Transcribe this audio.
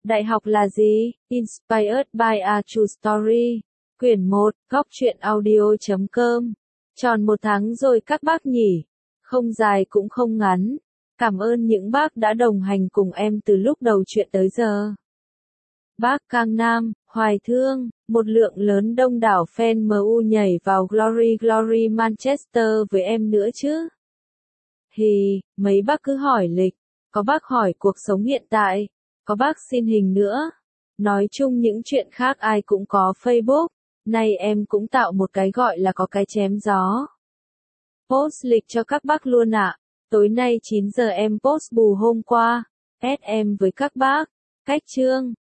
Đại học là gì? Inspired by a True Story. Quyển 1, góc truyện audio.com. Tròn 1 tháng rồi các bác nhỉ? Không dài cũng không ngắn. Cảm ơn những bác đã đồng hành cùng em từ lúc đầu chuyện tới giờ. Bác Cang Nam, Hoài Thương, một lượng lớn đông đảo fan MU nhảy vào Glory Glory Manchester với em nữa chứ. Hì, mấy bác cứ hỏi lịch, có bác hỏi cuộc sống hiện tại, có bác xin hình nữa. Nói chung những chuyện khác ai cũng có Facebook, nay em cũng tạo một cái gọi là có cái chém gió. Post lịch cho các bác luôn ạ. Tối nay 9 giờ em post bù hôm qua, add em với các bác. Cách chương